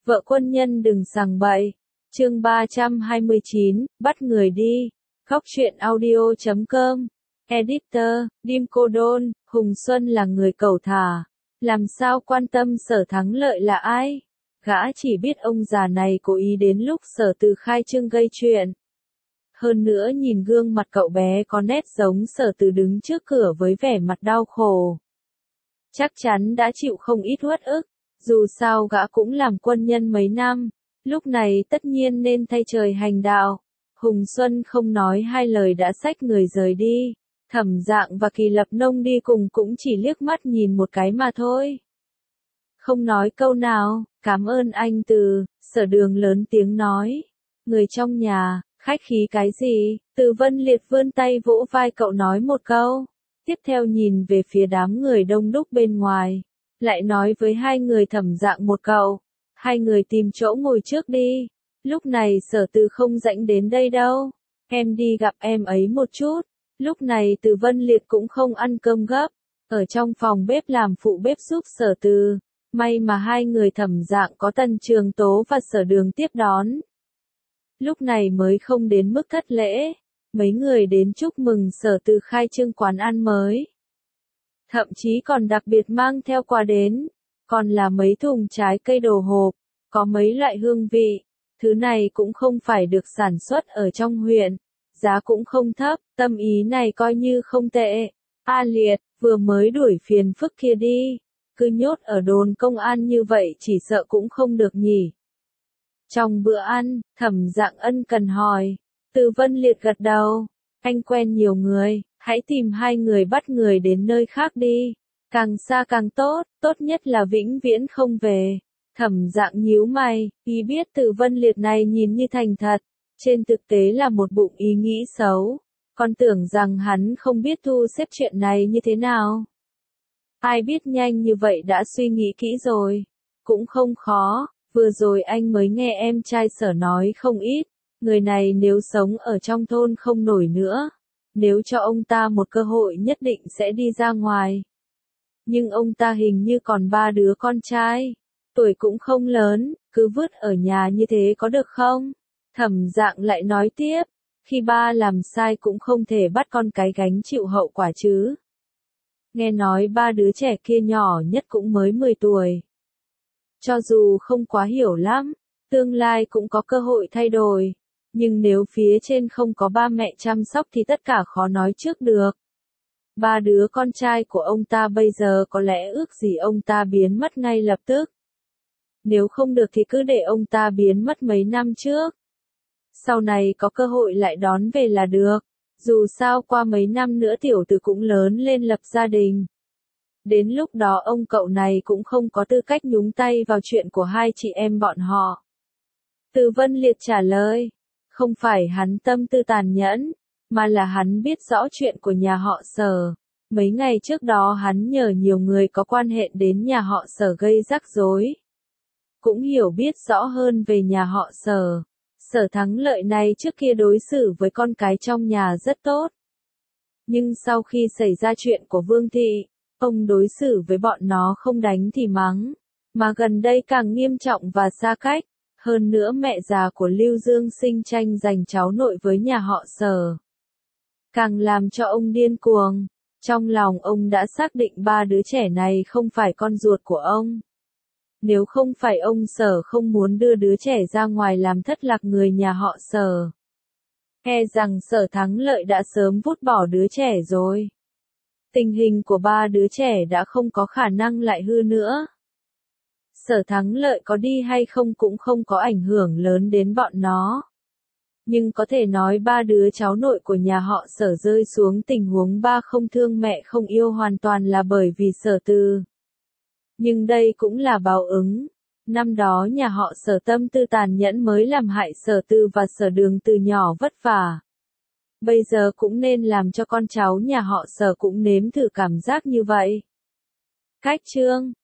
Vợ quân nhân đừng sằng bậy. Chương 329, bắt người đi. Góc truyện audio.com. Editor, Dim Cô Đôn, Hùng Xuân là người cẩu thả. Làm sao quan tâm Sở Thắng Lợi là ai? Gã chỉ biết ông già này cố ý đến lúc Sở Từ khai trương gây chuyện. Hơn nữa nhìn gương mặt cậu bé có nét giống Sở Từ đứng trước cửa với vẻ mặt đau khổ. Chắc chắn đã chịu không ít uất ức. Dù sao gã cũng làm quân nhân mấy năm, lúc này tất nhiên nên thay trời hành đạo. Hùng Xuân không nói hai lời đã xách người rời đi. Thẩm Dạng và Kỳ Lập Nông đi cùng cũng chỉ liếc mắt nhìn một cái mà thôi. Không nói câu nào, cảm ơn anh Từ, Sở Đường lớn tiếng nói. Người trong nhà, khách khí cái gì? Từ Vân Liệt vươn tay vỗ vai cậu nói một câu. Tiếp theo nhìn về phía đám người đông đúc bên ngoài. Lại nói với hai người Thẩm Dạng một câu. Hai người tìm chỗ ngồi trước đi. Lúc này Sở Từ không rảnh đến đây đâu. Em đi gặp em ấy một chút. Lúc này Từ Vân Liệt cũng không ăn cơm gấp. Ở trong phòng bếp làm phụ bếp giúp Sở Từ. May mà hai người Thẩm Dạng có Tần Trường Tố và Sở Đường tiếp đón. Lúc này mới không đến mức thất lễ. Mấy người đến chúc mừng Sở Từ khai trương quán ăn mới. Thậm chí còn đặc biệt mang theo quà đến. Còn là mấy thùng trái cây đồ hộp. Có mấy loại hương vị. Thứ này cũng không phải được sản xuất ở trong huyện. Giá cũng không thấp. Tâm ý này coi như không tệ. A Liệt, vừa mới đuổi phiền phức kia đi. Cứ nhốt ở đồn công an như vậy chỉ sợ cũng không được nhỉ. Trong bữa ăn, Thẩm Dạng ân cần hỏi. Từ Vân Liệt gật đầu. Anh quen nhiều người, hãy tìm hai người bắt người đến nơi khác đi. Càng xa càng tốt, tốt nhất là vĩnh viễn không về. Thẩm Dạng nhíu mày, ý biết Từ Vân Liệt này nhìn như thành thật. Trên thực tế là một bụng ý nghĩ xấu. Còn tưởng rằng hắn không biết thu xếp chuyện này như thế nào. Ai biết nhanh như vậy đã suy nghĩ kỹ rồi. Cũng không khó, vừa rồi anh mới nghe em trai Sở nói không ít. Người này nếu sống ở trong thôn không nổi nữa. Nếu cho ông ta một cơ hội nhất định sẽ đi ra ngoài. Nhưng ông ta hình như còn 3 đứa con trai. Tuổi cũng không lớn, cứ vứt ở nhà như thế có được không? Thẩm Dạng lại nói tiếp. Khi ba làm sai cũng không thể bắt con cái gánh chịu hậu quả chứ. Nghe nói 3 đứa trẻ kia nhỏ nhất cũng mới 10 tuổi. Cho dù không quá hiểu lắm, tương lai cũng có cơ hội thay đổi. Nhưng nếu phía trên không có ba mẹ chăm sóc thì tất cả khó nói trước được. 3 đứa con trai của ông ta bây giờ có lẽ ước gì ông ta biến mất ngay lập tức. Nếu không được thì cứ để ông ta biến mất mấy năm trước. Sau này có cơ hội lại đón về là được. Dù sao qua mấy năm nữa tiểu tử cũng lớn lên lập gia đình. Đến lúc đó ông cậu này cũng không có tư cách nhúng tay vào chuyện của hai chị em bọn họ. Từ Vân Liệt trả lời. Không phải hắn tâm tư tàn nhẫn, mà là hắn biết rõ chuyện của nhà họ Sở. Mấy ngày trước đó hắn nhờ nhiều người có quan hệ đến nhà họ Sở gây rắc rối. Cũng hiểu biết rõ hơn về nhà họ Sở. Sở Thắng Lợi này trước kia đối xử với con cái trong nhà rất tốt. Nhưng sau khi xảy ra chuyện của Vương Thị, ông đối xử với bọn nó không đánh thì mắng. Mà gần đây càng nghiêm trọng và xa cách. Hơn nữa mẹ già của Lưu Dương Sinh tranh giành cháu nội với nhà họ Sở. Càng làm cho ông điên cuồng. Trong lòng ông đã xác định 3 đứa trẻ này không phải con ruột của ông. Nếu không phải ông Sở không muốn đưa đứa trẻ ra ngoài làm thất lạc người nhà họ Sở. E rằng Sở Thắng Lợi đã sớm vứt bỏ đứa trẻ rồi. Tình hình của 3 đứa trẻ đã không có khả năng lại hư nữa. Sở Thắng Lợi có đi hay không cũng không có ảnh hưởng lớn đến bọn nó. Nhưng có thể nói 3 đứa cháu nội của nhà họ Sở rơi xuống tình huống ba không thương mẹ không yêu hoàn toàn là bởi vì Sở Từ. Nhưng đây cũng là báo ứng. Năm đó nhà họ Sở tâm tư tàn nhẫn mới làm hại Sở Từ và Sở Đường từ nhỏ vất vả. Bây giờ cũng nên làm cho con cháu nhà họ Sở cũng nếm thử cảm giác như vậy. Cách chương